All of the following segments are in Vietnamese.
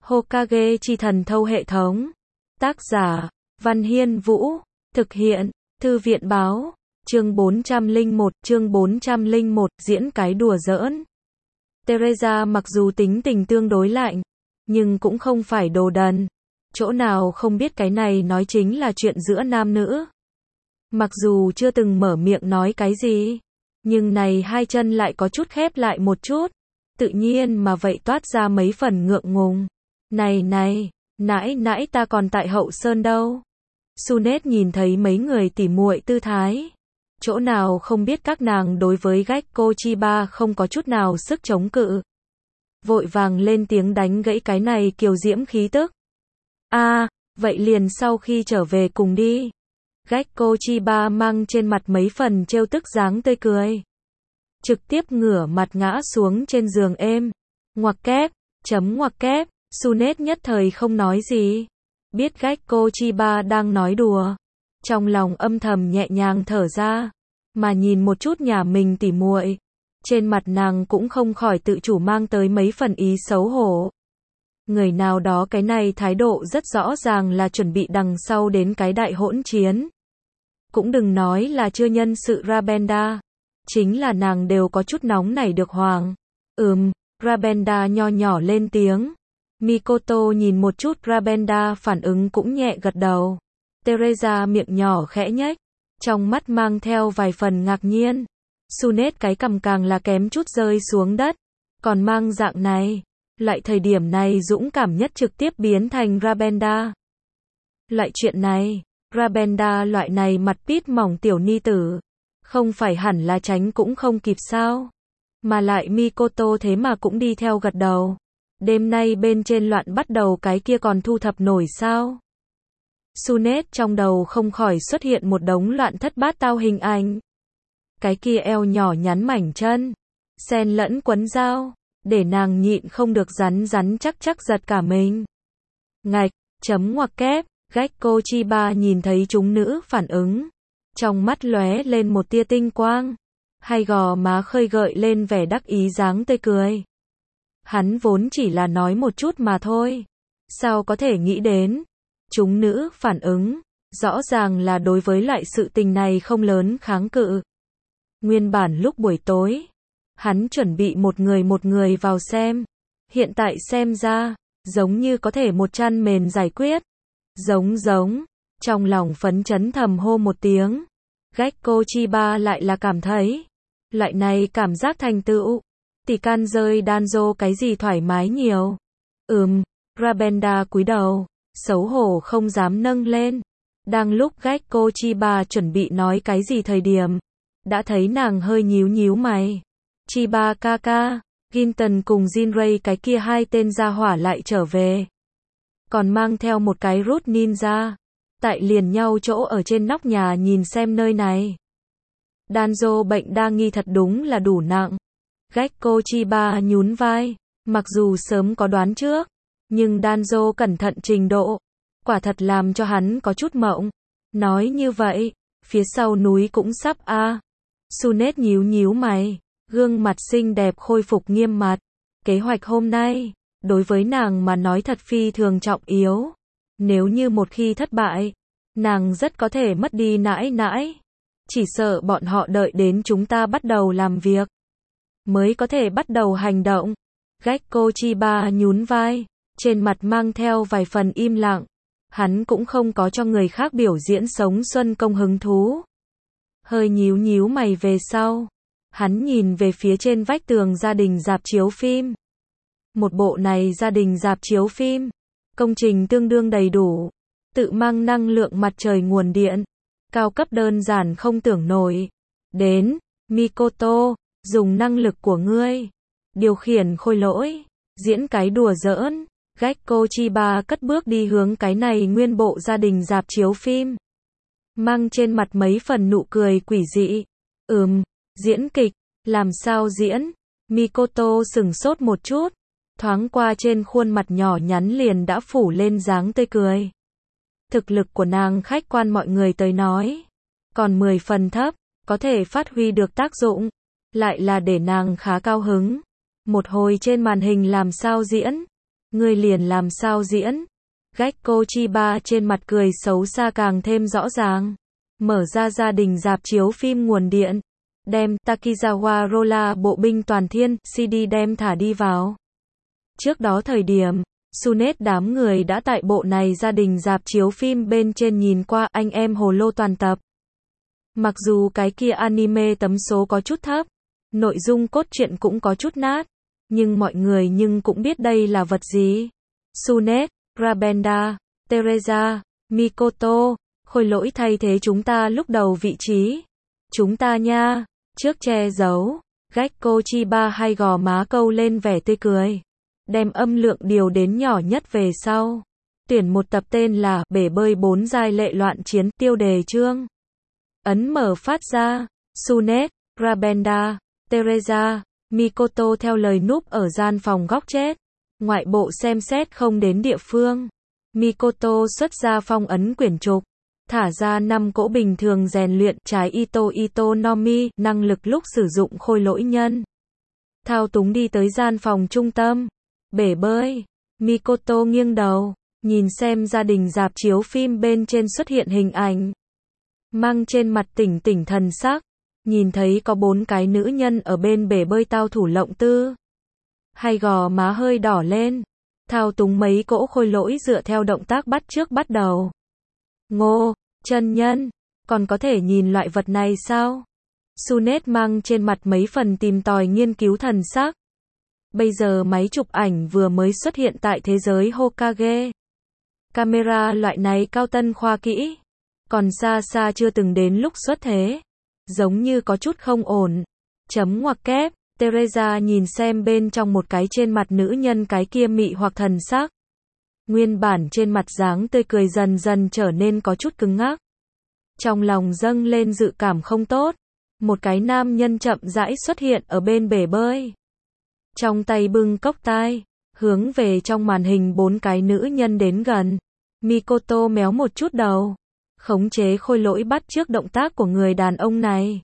Hokage chi thần thâu hệ thống. Tác giả, Văn Hiên Vũ. Thực hiện, Thư viện báo. Chương 401, diễn cái đùa giỡn. Teresa mặc dù tính tình tương đối lạnh, nhưng cũng không phải đồ đần. Chỗ nào không biết cái này nói chính là chuyện giữa nam nữ. Mặc dù chưa từng mở miệng nói cái gì, nhưng này hai chân lại có chút khép lại một chút. Tự nhiên mà vậy toát ra mấy phần ngượng ngùng. Này, nãy ta còn tại hậu sơn đâu. Sunet nhìn thấy mấy người tỉ muội tư thái. Chỗ nào không biết các nàng đối với Gekko Chiba không có chút nào sức chống cự. Vội vàng lên tiếng đánh gãy cái này kiều diễm khí tức. Vậy liền sau khi trở về cùng đi. Gekko Chiba mang trên mặt mấy phần trêu tức dáng tươi cười. Trực tiếp ngửa mặt ngã xuống trên giường êm. Ngoặc kép, Sunet nhất thời không nói gì. Biết Gekko Chiba đang nói đùa. Trong lòng âm thầm nhẹ nhàng thở ra. Mà nhìn một chút nhà mình tỉ muội, trên mặt nàng cũng không khỏi tự chủ mang tới mấy phần ý xấu hổ. Người nào đó cái này thái độ rất rõ ràng là chuẩn bị đằng sau đến cái đại hỗn chiến. Cũng đừng nói là chưa nhân sự Rabenda. Chính là nàng đều có chút nóng nảy được hoàng. Rabenda nho nhỏ lên tiếng. Mikoto nhìn một chút Rabenda phản ứng cũng nhẹ gật đầu. Teresa miệng nhỏ khẽ nhếch, trong mắt mang theo vài phần ngạc nhiên. Sunet cái cằm càng là kém chút rơi xuống đất. Còn mang dạng này, lại thời điểm này dũng cảm nhất trực tiếp biến thành Rabenda. Lại chuyện này, Rabenda loại này mặt pít mỏng tiểu ni tử, không phải hẳn là tránh cũng không kịp sao. Mà lại Mikoto thế mà cũng đi theo gật đầu. Đêm nay bên trên loạn bắt đầu cái kia còn thu thập nổi sao? Sunet trong đầu không khỏi xuất hiện một đống loạn thất bát tao hình ảnh. Cái kia eo nhỏ nhắn mảnh chân, xen lẫn quấn dao, để nàng nhịn không được rắn chắc giật cả mình. Ngoặc kép, Gekko Chiba nhìn thấy chúng nữ phản ứng. Trong mắt lóe lên một tia tinh quang. Hai gò má khơi gợi lên vẻ đắc ý dáng tươi cười. Hắn vốn chỉ là nói một chút mà thôi. Sao có thể nghĩ đến? Chúng nữ phản ứng, rõ ràng là đối với loại sự tình này không lớn kháng cự. Nguyên bản lúc buổi tối, hắn chuẩn bị một người vào xem. Hiện tại xem ra, giống như có thể một chăn mền giải quyết. Giống, trong lòng phấn chấn thầm hô một tiếng. Gekko Chiba lại là cảm thấy, loại này cảm giác thành tựu, tỷ can rơi Danzo cái gì thoải mái nhiều. Rabenda cúi đầu, xấu hổ không dám nâng lên. Đang lúc Gekko Chiba chuẩn bị nói cái gì thời điểm, đã thấy nàng hơi nhíu mày. Chiba kaka, Ginton cùng Jinrei cái kia hai tên gia hỏa lại trở về. Còn mang theo một cái Root Ninja. Tại liền nhau chỗ ở trên nóc nhà nhìn xem nơi này. Danzo bệnh đa nghi thật đúng là đủ nặng. Gekko Chiba nhún vai. Mặc dù sớm có đoán trước, nhưng Danzo cẩn thận trình độ, quả thật làm cho hắn có chút mộng. Nói như vậy, phía sau núi cũng sắp Sunet nhíu mày, gương mặt xinh đẹp khôi phục nghiêm mặt. Kế hoạch hôm nay, đối với nàng mà nói thật phi thường trọng yếu. Nếu như một khi thất bại, nàng rất có thể mất đi nãi. Chỉ sợ bọn họ đợi đến chúng ta bắt đầu làm việc, mới có thể bắt đầu hành động. Gekko Chiba nhún vai, trên mặt mang theo vài phần im lặng. Hắn cũng không có cho người khác biểu diễn sống xuân công hứng thú. Hơi nhíu mày về sau. Hắn nhìn về phía trên vách tường gia đình rạp chiếu phim. Một bộ này gia đình rạp chiếu phim, công trình tương đương đầy đủ, tự mang năng lượng mặt trời nguồn điện, cao cấp đơn giản không tưởng nổi. Đến, Mikoto, dùng năng lực của ngươi, điều khiển khôi lỗi, diễn cái đùa giỡn. Gekko Chiba cất bước đi hướng cái này nguyên bộ gia đình rạp chiếu phim. Mang trên mặt mấy phần nụ cười quỷ dị. Diễn kịch, làm sao diễn? Mikoto sửng sốt một chút. Thoáng qua trên khuôn mặt nhỏ nhắn liền đã phủ lên dáng tươi cười. Thực lực của nàng khách quan mọi người tới nói, còn 10 phần thấp, có thể phát huy được tác dụng, lại là để nàng khá cao hứng. Một hồi trên màn hình làm sao diễn? Ngươi liền làm sao diễn? Gekko Chiba trên mặt cười xấu xa càng thêm rõ ràng. Mở ra gia đình rạp chiếu phim nguồn điện. Đem Takizawa Roller bộ binh toàn thiên, CD đem thả đi vào. Trước đó thời điểm, Sunet đám người đã tại bộ này gia đình rạp chiếu phim bên trên nhìn qua anh em hồ lô toàn tập. Mặc dù cái kia anime tấm số có chút thấp, nội dung cốt truyện cũng có chút nát, nhưng mọi người cũng biết đây là vật gì. Sunet, Rabenda, Teresa, Mikoto, Khôi Lỗi thay thế chúng ta lúc đầu vị trí. Chúng ta nha, trước che giấu, Gekko Chiba hay gò má câu lên vẻ tươi cười. Đem âm lượng điều đến nhỏ nhất về sau. Tuyển một tập tên là Bể bơi 4 giai lệ loạn chiến, tiêu đề chương. Ấn mở phát ra, Sunet, Rabenda, Teresa, Mikoto theo lời núp ở gian phòng góc chết. Ngoại bộ xem xét không đến địa phương. Mikoto xuất ra phong ấn quyển trục. Thả ra 5 cỗ bình thường rèn luyện trái Ito Nomi, năng lực lúc sử dụng khôi lỗi nhân. Thao túng đi tới gian phòng trung tâm. Bể bơi. Mikoto nghiêng đầu, nhìn xem gia đình rạp chiếu phim bên trên xuất hiện hình ảnh. Mang trên mặt tỉnh tỉnh thần sắc. Nhìn thấy có 4 cái nữ nhân ở bên bể bơi tao thủ lộng tư. Hay gò má hơi đỏ lên. Thao túng mấy cỗ khôi lỗi dựa theo động tác bắt chước bắt đầu. Ngô, chân nhân, còn có thể nhìn loại vật này sao? Sunet mang trên mặt mấy phần tìm tòi nghiên cứu thần sắc. Bây giờ máy chụp ảnh vừa mới xuất hiện tại thế giới Hokage. Camera loại này cao tân khoa kỹ. Còn xa xa chưa từng đến lúc xuất thế. Giống như có chút không ổn. Chấm ngoặc kép, Teresa nhìn xem bên trong một cái trên mặt nữ nhân cái kia mị hoặc thần sắc. Nguyên bản trên mặt dáng tươi cười dần dần trở nên có chút cứng ngắc. Trong lòng dâng lên dự cảm không tốt. Một cái nam nhân chậm rãi xuất hiện ở bên bể bơi. Trong tay bưng cốc tai, hướng về trong màn hình 4 cái nữ nhân đến gần. Mikoto méo một chút đầu. Khống chế khôi lỗi bắt chước động tác của người đàn ông này.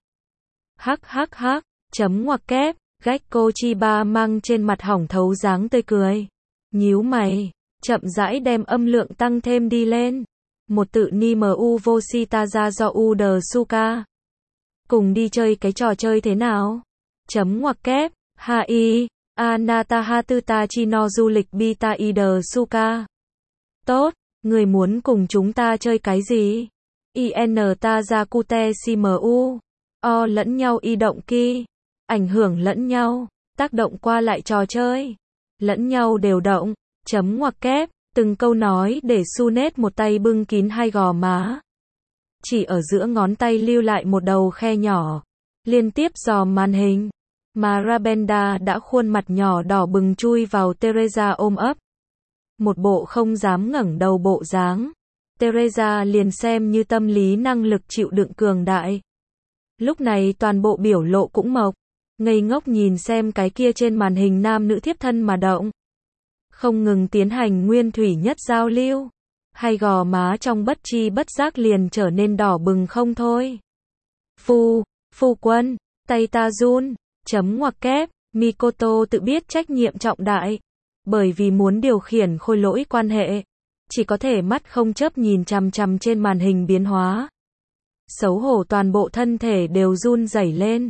Hắc, chấm ngoặc kép, Gekko Chiba mang trên mặt hỏng thấu dáng tươi cười. Nhíu mày, chậm rãi đem âm lượng tăng thêm đi lên. Một tự Nimu Voshitaza do Uda. Cùng đi chơi cái trò chơi thế nào? Chấm ngoặc kép, Hai, Anatahatuta Chino du lịch Bita Ida Suka. Tốt, người muốn cùng chúng ta chơi cái gì? In Tazakute Simu. O lẫn nhau y động ki. Ảnh hưởng lẫn nhau. Tác động qua lại trò chơi. Lẫn nhau đều động. Chấm ngoặc kép. Từng câu nói để Sunet một tay bưng kín hai gò má. Chỉ ở giữa ngón tay lưu lại một đầu khe nhỏ. Liên tiếp dòm màn hình. Mà Rabenda đã khuôn mặt nhỏ đỏ bừng chui vào Teresa ôm ấp. Một bộ không dám ngẩng đầu bộ dáng. Teresa liền xem như tâm lý năng lực chịu đựng cường đại. Lúc này toàn bộ biểu lộ cũng mộc. Ngây ngốc nhìn xem cái kia trên màn hình nam nữ thiếp thân mà động. Không ngừng tiến hành nguyên thủy nhất giao lưu. Hay gò má trong bất chi bất giác liền trở nên đỏ bừng không thôi. Phu quân, tay ta run. Chấm ngoặc kép, Mikoto tự biết trách nhiệm trọng đại. Bởi vì muốn điều khiển khôi lỗi quan hệ. Chỉ có thể mắt không chớp nhìn chằm chằm trên màn hình biến hóa. Xấu hổ toàn bộ thân thể đều run rẩy lên.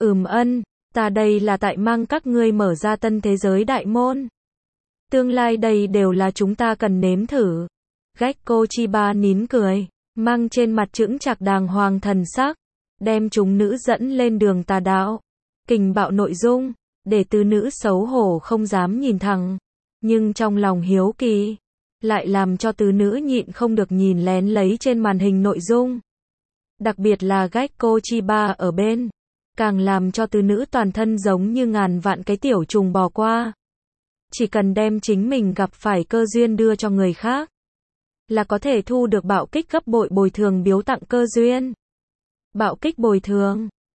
Ta đây là tại mang các ngươi mở ra tân thế giới đại môn. Tương lai đây đều là chúng ta cần nếm thử. Gekko Chiba nín cười, mang trên mặt chững chạc đàng hoàng thần sắc. Đem chúng nữ dẫn lên đường tà đạo. Kình bạo nội dung, để tứ nữ xấu hổ không dám nhìn thẳng. Nhưng trong lòng hiếu kỳ, lại làm cho tứ nữ nhịn không được nhìn lén lấy trên màn hình nội dung. Đặc biệt là Gekko Chiba ở bên, càng làm cho tứ nữ toàn thân giống như ngàn vạn cái tiểu trùng bò qua. Chỉ cần đem chính mình gặp phải cơ duyên đưa cho người khác, là có thể thu được bạo kích gấp bội bồi thường biếu tặng cơ duyên. Bạo kích bồi thường,